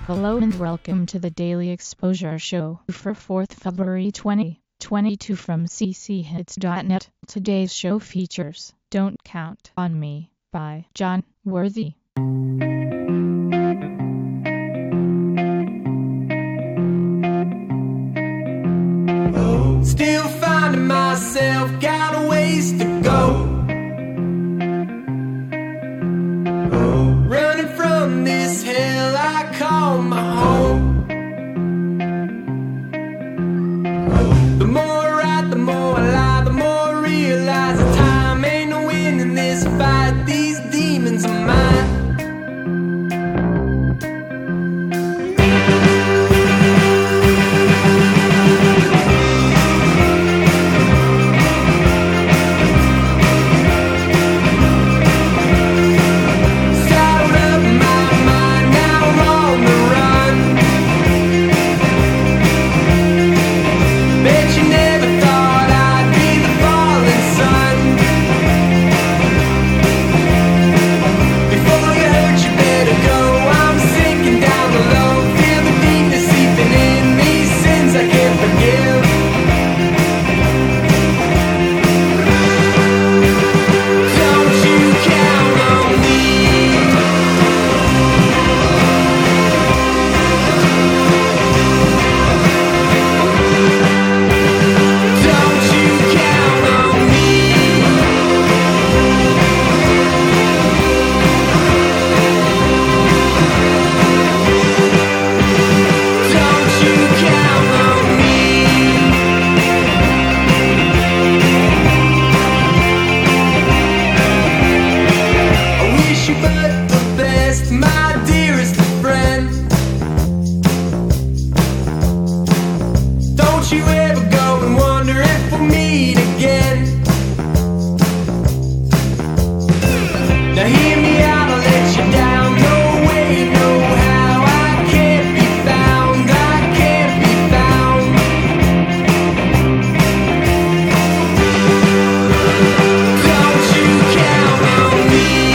Hello and welcome to the Daily Exposure Show for 4th February 2022 from cchits.net. Today's show features Don't Count on Me by John Worthy. Still finding myself, got a ways to go. Running from this hell I call my home. The more I write, the more I lie, the more I realize that time ain't no winning this fight. These demons are mine. You ever go and wonder if we'll meet again? Now hear me out, I'll let you down. No way, no how. I can't be found, I can't be found. Don't you count on me.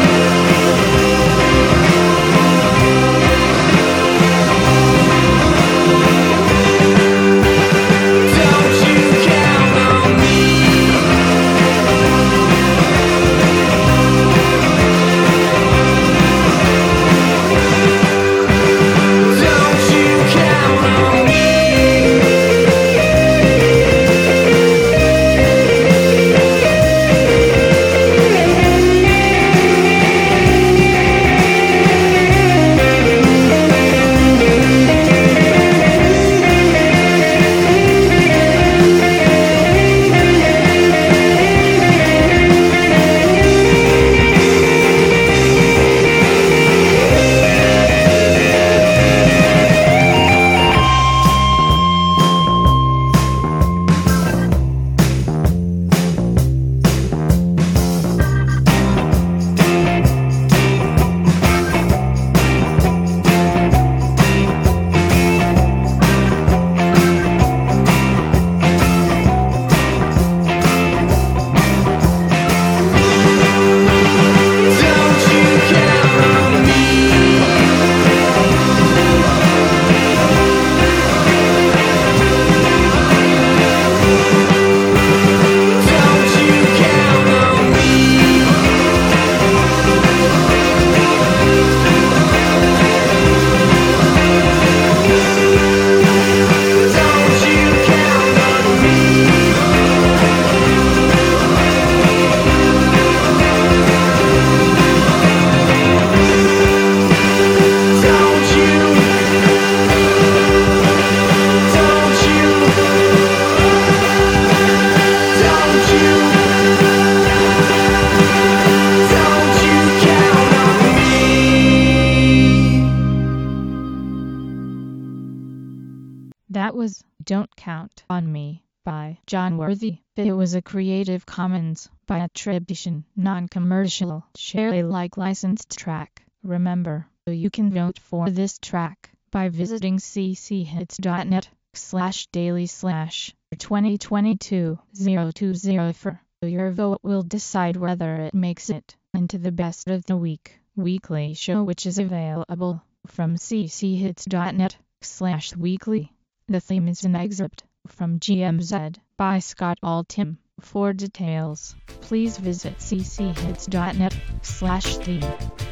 That was Don't Count on Me by John Worthy. It was a Creative Commons by attribution, non-commercial, share Alike licensed track. Remember, you can vote for this track by visiting cchits.net/daily/2022-020. Your vote will decide whether it makes it into the Best of the Week weekly show, which is available from cchits.net/weekly. The theme is an excerpt from GMZ by Scott Altham. For details, please visit cchits.net/theme.